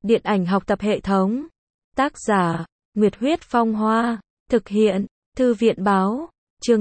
Điện ảnh học tập hệ thống. Tác giả, Nguyệt Huyết Phong Hoa. Thực hiện, Thư viện Báo. Chương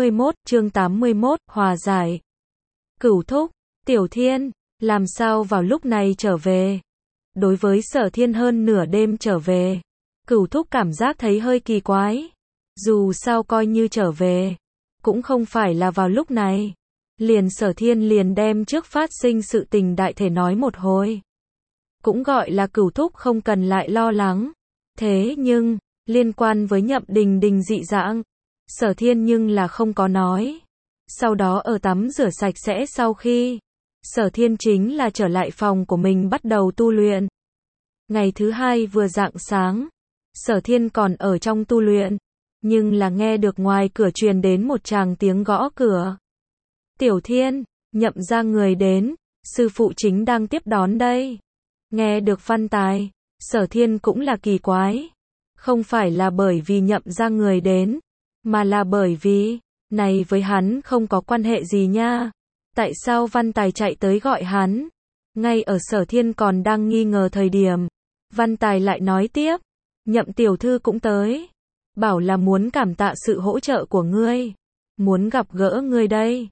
81, hòa giải. Cửu thúc, Tiểu Thiên, làm sao vào lúc này trở về? Đối với Sở Thiên hơn nửa đêm trở về, Cửu thúc cảm giác thấy hơi kỳ quái. Dù sao coi như trở về, cũng không phải là vào lúc này. Liền Sở Thiên liền đem trước phát sinh sự tình đại thể nói một hồi. Cũng gọi là Cửu thúc không cần lại lo lắng. Thế nhưng, liên quan với Nhậm Đình Đình dị dạng, Sở Thiên nhưng là không có nói. Sau đó ở tắm rửa sạch sẽ sau khi, Sở Thiên chính là trở lại phòng của mình bắt đầu tu luyện. Ngày thứ hai vừa rạng sáng, Sở Thiên còn ở trong tu luyện, nhưng là nghe được ngoài cửa truyền đến một tràng tiếng gõ cửa. Tiểu Thiên, Nhậm ra người đến, sư phụ chính đang tiếp đón đây. Nghe được văn tài, Sở Thiên cũng là kỳ quái. Không phải là bởi vì Nhậm ra người đến, mà là bởi vì, này với hắn không có quan hệ gì nha. Tại sao văn tài chạy tới gọi hắn? Ngay ở Sở Thiên còn đang nghi ngờ thời điểm, văn tài lại nói tiếp, Nhậm tiểu thư cũng tới. Bảo là muốn cảm tạ sự hỗ trợ của ngươi. Muốn gặp gỡ ngươi đây.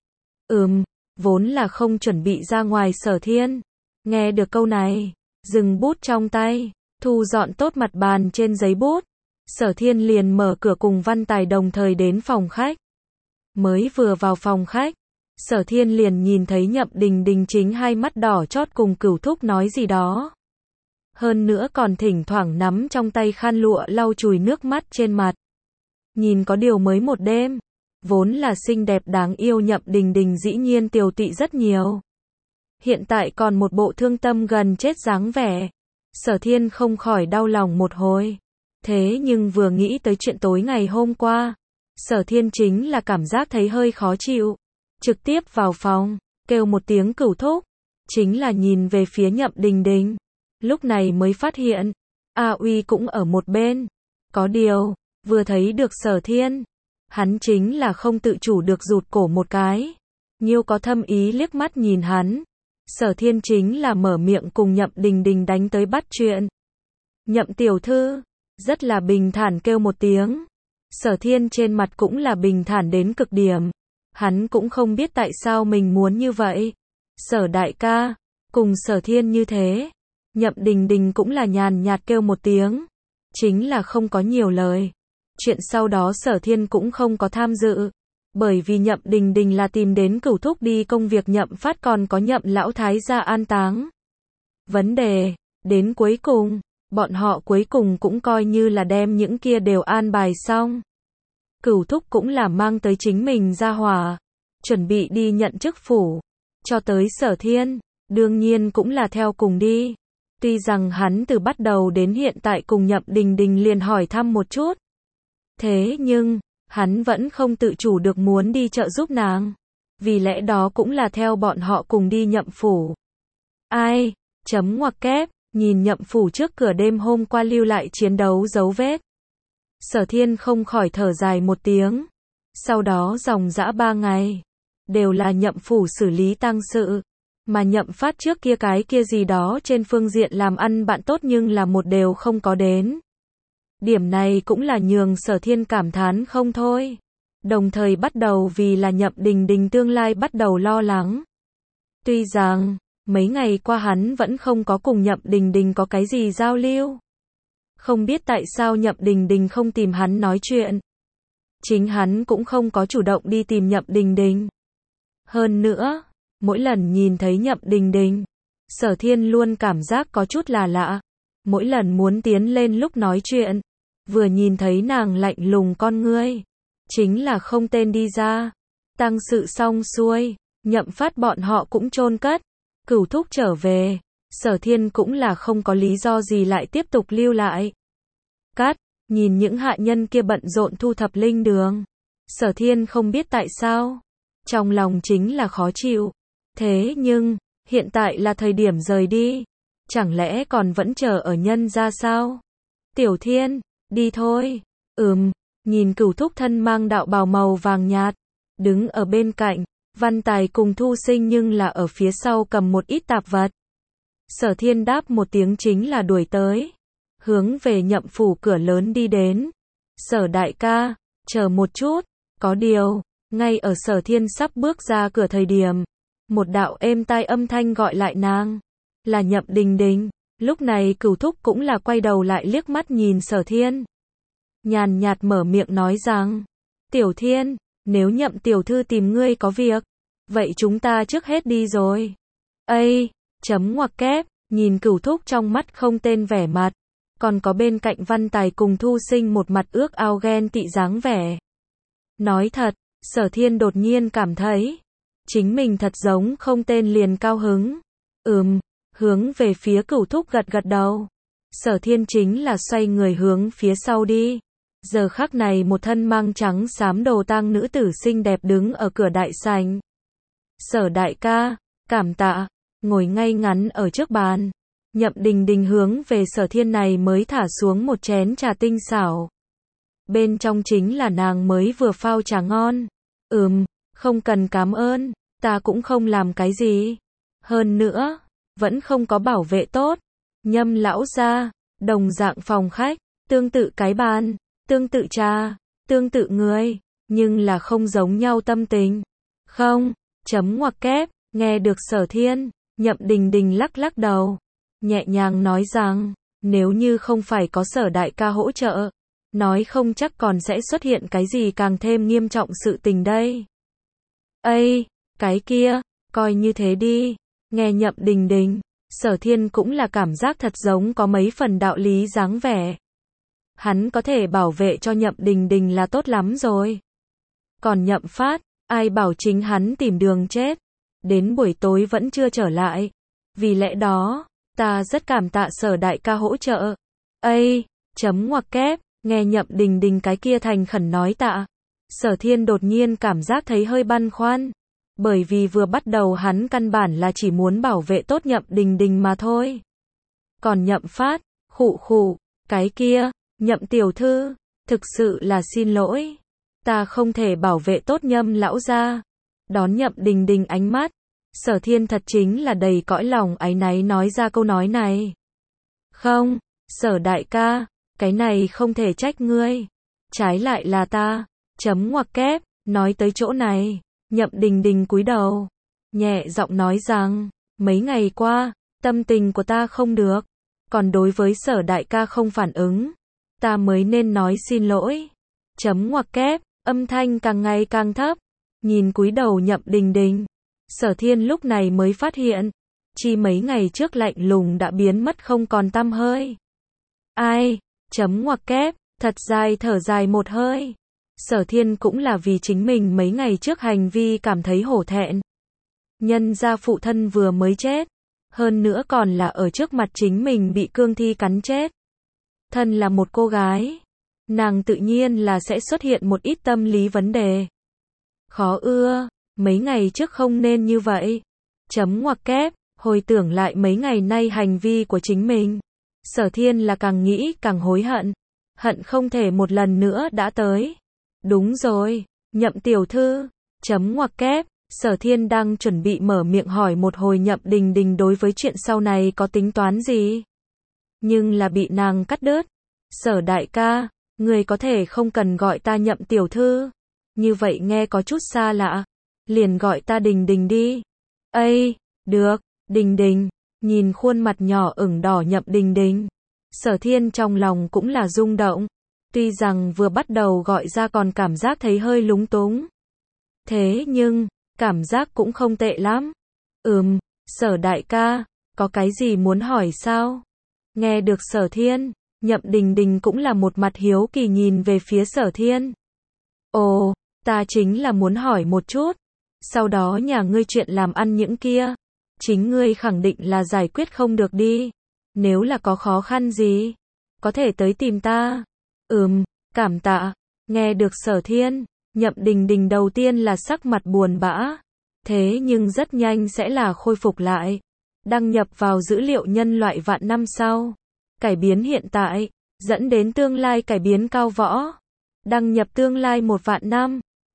Vốn là không chuẩn bị ra ngoài Sở Thiên. Nghe được câu này, dừng bút trong tay, thu dọn tốt mặt bàn trên giấy bút. Sở Thiên liền mở cửa cùng văn tài đồng thời đến phòng khách. Mới vừa vào phòng khách, Sở Thiên liền nhìn thấy Nhậm Đình Đình chính hai mắt đỏ chót cùng Cửu thúc nói gì đó. Hơn nữa còn thỉnh thoảng nắm trong tay khăn lụa lau chùi nước mắt trên mặt. Nhìn có điều mới một đêm, vốn là xinh đẹp đáng yêu Nhậm Đình Đình dĩ nhiên tiều tụy rất nhiều. Hiện tại còn một bộ thương tâm gần chết dáng vẻ. Sở Thiên không khỏi đau lòng một hồi. Thế nhưng vừa nghĩ tới chuyện tối ngày hôm qua, Sở Thiên chính là cảm giác thấy hơi khó chịu. Trực tiếp vào phòng, kêu một tiếng Cửu thúc, chính là nhìn về phía Nhậm Đình Đình. Lúc này mới phát hiện, A Uy cũng ở một bên. Có điều, vừa thấy được Sở Thiên, hắn chính là không tự chủ được rụt cổ một cái. Nhiêu có thâm ý liếc mắt nhìn hắn. Sở Thiên chính là mở miệng cùng Nhậm Đình Đình đánh tới bắt chuyện. Nhậm tiểu thư, rất là bình thản kêu một tiếng. Sở Thiên trên mặt cũng là bình thản đến cực điểm. Hắn cũng không biết tại sao mình muốn như vậy. Sở đại ca, cùng Sở Thiên như thế. Nhậm Đình Đình cũng là nhàn nhạt kêu một tiếng. Chính là không có nhiều lời. Chuyện sau đó Sở Thiên cũng không có tham dự. Bởi vì Nhậm Đình Đình là tìm đến Cửu thúc đi công việc Nhậm Phát còn có Nhậm lão thái gia an táng. Vấn đề, đến cuối cùng, bọn họ cuối cùng cũng coi như là đem những kia đều an bài xong. Cửu thúc cũng là mang tới chính mình ra hỏa, chuẩn bị đi nhận chức phủ. Cho tới Sở Thiên, đương nhiên cũng là theo cùng đi. Tuy rằng hắn từ bắt đầu đến hiện tại cùng Nhậm Đình Đình liền hỏi thăm một chút. Thế nhưng, hắn vẫn không tự chủ được muốn đi trợ giúp nàng. Vì lẽ đó cũng là theo bọn họ cùng đi Nhậm phủ. Ai, chấm ngoặc kép, nhìn Nhậm phủ trước cửa đêm hôm qua lưu lại chiến đấu dấu vết. Sở Thiên không khỏi thở dài một tiếng. Sau đó dòng dã 3 ngày, đều là Nhậm phủ xử lý tang sự. Mà Nhậm Phát trước kia cái kia gì đó trên phương diện làm ăn bạn tốt nhưng là một đều không có đến. Điểm này cũng là nhường Sở Thiên cảm thán không thôi. Đồng thời bắt đầu vì là Nhậm Đình Đình tương lai bắt đầu lo lắng. Tuy rằng, mấy ngày qua hắn vẫn không có cùng Nhậm Đình Đình có cái gì giao lưu. Không biết tại sao Nhậm Đình Đình không tìm hắn nói chuyện. Chính hắn cũng không có chủ động đi tìm Nhậm Đình Đình. Hơn nữa, mỗi lần nhìn thấy Nhậm Đình Đình, Sở Thiên luôn cảm giác có chút là lạ. Mỗi lần muốn tiến lên lúc nói chuyện, vừa nhìn thấy nàng lạnh lùng con ngươi, chính là không tên đi ra. Tang sự xong xuôi, Nhậm Phát bọn họ cũng chôn cất. Cửu thúc trở về, Sở Thiên cũng là không có lý do gì lại tiếp tục lưu lại. Nhìn những hạ nhân kia bận rộn thu thập linh đường. Sở Thiên không biết tại sao. Trong lòng chính là khó chịu. Thế nhưng, hiện tại là thời điểm rời đi. Chẳng lẽ còn vẫn chờ ở nhân ra sao? Tiểu Thiên, đi thôi. Nhìn Cửu thúc thân mang đạo bào màu vàng nhạt. Đứng ở bên cạnh, Văn Tài cùng Thu Sinh nhưng là ở phía sau cầm một ít tạp vật. Sở Thiên đáp một tiếng chính là đuổi tới. Hướng về Nhậm phủ cửa lớn đi đến. Sở đại ca, chờ một chút, có điều, ngay ở Sở Thiên sắp bước ra cửa thời điểm. Một đạo êm tai âm thanh gọi lại nàng. Là Nhậm Đình Đình. Lúc này Cửu Thúc cũng là quay đầu lại liếc mắt nhìn Sở Thiên. Nhàn nhạt mở miệng nói rằng, Tiểu Thiên, nếu Nhậm tiểu thư tìm ngươi có việc, vậy chúng ta trước hết đi rồi. Ây, chấm ngoặc kép, nhìn Cửu Thúc trong mắt không tên vẻ mặt, còn có bên cạnh Văn Tài cùng Thu Sinh một mặt ước ao ghen tị dáng vẻ. Nói thật, Sở Thiên đột nhiên cảm thấy, chính mình thật giống không tên liền cao hứng. Hướng về phía Cửu Thúc gật gật đầu. Sở Thiên chính là xoay người hướng phía sau đi. Giờ khắc này một thân mang trắng xám đồ tang nữ tử xinh đẹp đứng ở cửa đại sảnh. Sở đại ca, cảm tạ, ngồi ngay ngắn ở trước bàn. Nhậm Đình Đình hướng về Sở Thiên này mới thả xuống một chén trà tinh xảo. Bên trong chính là nàng mới vừa phao trà ngon. Không cần cảm ơn, ta cũng không làm cái gì. Hơn nữa, vẫn không có bảo vệ tốt. Nhâm lão gia, đồng dạng phòng khách, tương tự cái bàn, tương tự trà, tương tự người, nhưng là không giống nhau tâm tình. Không, chấm ngoặc kép, nghe được Sở Thiên, Nhậm Đình Đình lắc lắc đầu, nhẹ nhàng nói rằng, nếu như không phải có Sở đại ca hỗ trợ, nói không chắc còn sẽ xuất hiện cái gì càng thêm nghiêm trọng sự tình đây. Ây, cái kia, coi như thế đi. Nghe Nhậm Đình Đình, Sở Thiên cũng là cảm giác thật giống có mấy phần đạo lý dáng vẻ. Hắn có thể bảo vệ cho Nhậm Đình Đình là tốt lắm rồi. Còn Nhậm Phát, ai bảo chính hắn tìm đường chết. Đến buổi tối vẫn chưa trở lại. Vì lẽ đó, ta rất cảm tạ Sở đại ca hỗ trợ. Ây, chấm ngoặc kép, nghe Nhậm Đình Đình cái kia thành khẩn nói tạ. Sở Thiên đột nhiên cảm giác thấy hơi băn khoăn. Bởi vì vừa bắt đầu hắn căn bản là chỉ muốn bảo vệ tốt Nhậm Đình Đình mà thôi. Còn Nhậm Phát, khụ, cái kia, Nhậm tiểu thư, thực sự là xin lỗi. Ta không thể bảo vệ tốt Nhâm lão gia. Đón Nhậm Đình Đình ánh mắt, Sở Thiên thật chính là đầy cõi lòng áy náy nói ra câu nói này. Không, Sở đại ca, cái này không thể trách ngươi. Trái lại là ta, chấm ngoặc kép, nói tới chỗ này. Nhậm Đình Đình cúi đầu, nhẹ giọng nói rằng, mấy ngày qua, tâm tình của ta không được, còn đối với Sở đại ca không phản ứng, ta mới nên nói xin lỗi. Chấm ngoặc kép, âm thanh càng ngày càng thấp, nhìn cúi đầu Nhậm Đình Đình, Sở Thiên lúc này mới phát hiện, chi mấy ngày trước lạnh lùng đã biến mất không còn tăm hơi. Ai, chấm ngoặc kép, thật dài thở dài một hơi. Sở Thiên cũng là vì chính mình mấy ngày trước hành vi cảm thấy hổ thẹn. Nhân ra phụ thân vừa mới chết, hơn nữa còn là ở trước mặt chính mình bị cương thi cắn chết. Thân là một cô gái, nàng tự nhiên là sẽ xuất hiện một ít tâm lý vấn đề. Khó ưa, mấy ngày trước không nên như vậy. Chấm ngoặc kép, hồi tưởng lại mấy ngày nay hành vi của chính mình. Sở Thiên là càng nghĩ càng hối hận. Hận không thể một lần nữa đã tới. Đúng rồi, Nhậm tiểu thư, chấm ngoặc kép, Sở Thiên đang chuẩn bị mở miệng hỏi một hồi Nhậm Đình Đình đối với chuyện sau này có tính toán gì. Nhưng là bị nàng cắt đứt. Sở đại ca, người có thể không cần gọi ta Nhậm tiểu thư. Như vậy nghe có chút xa lạ. Liền gọi ta Đình Đình đi. Ây, được, Đình Đình, nhìn khuôn mặt nhỏ ửng đỏ Nhậm Đình Đình. Sở Thiên trong lòng cũng là rung động. Tuy rằng vừa bắt đầu gọi ra còn cảm giác thấy hơi lúng túng. Thế nhưng, cảm giác cũng không tệ lắm. Sở đại ca, có cái gì muốn hỏi sao? Nghe được Sở Thiên, Nhậm Đình Đình cũng là một mặt hiếu kỳ nhìn về phía Sở Thiên. Ồ, ta chính là muốn hỏi một chút. Sau đó nhà ngươi chuyện làm ăn những kia, chính ngươi khẳng định là giải quyết không được đi. Nếu là có khó khăn gì, có thể tới tìm ta. Cảm tạ. Nghe được Sở Thiên, Nhậm Đình Đình đầu tiên là sắc mặt buồn bã. Thế nhưng rất nhanh sẽ là khôi phục lại. Đăng nhập vào dữ liệu nhân loại vạn năm sau. Cải biến hiện tại, dẫn đến tương lai cải biến cao võ. Đăng nhập tương lai 1 vạn năm.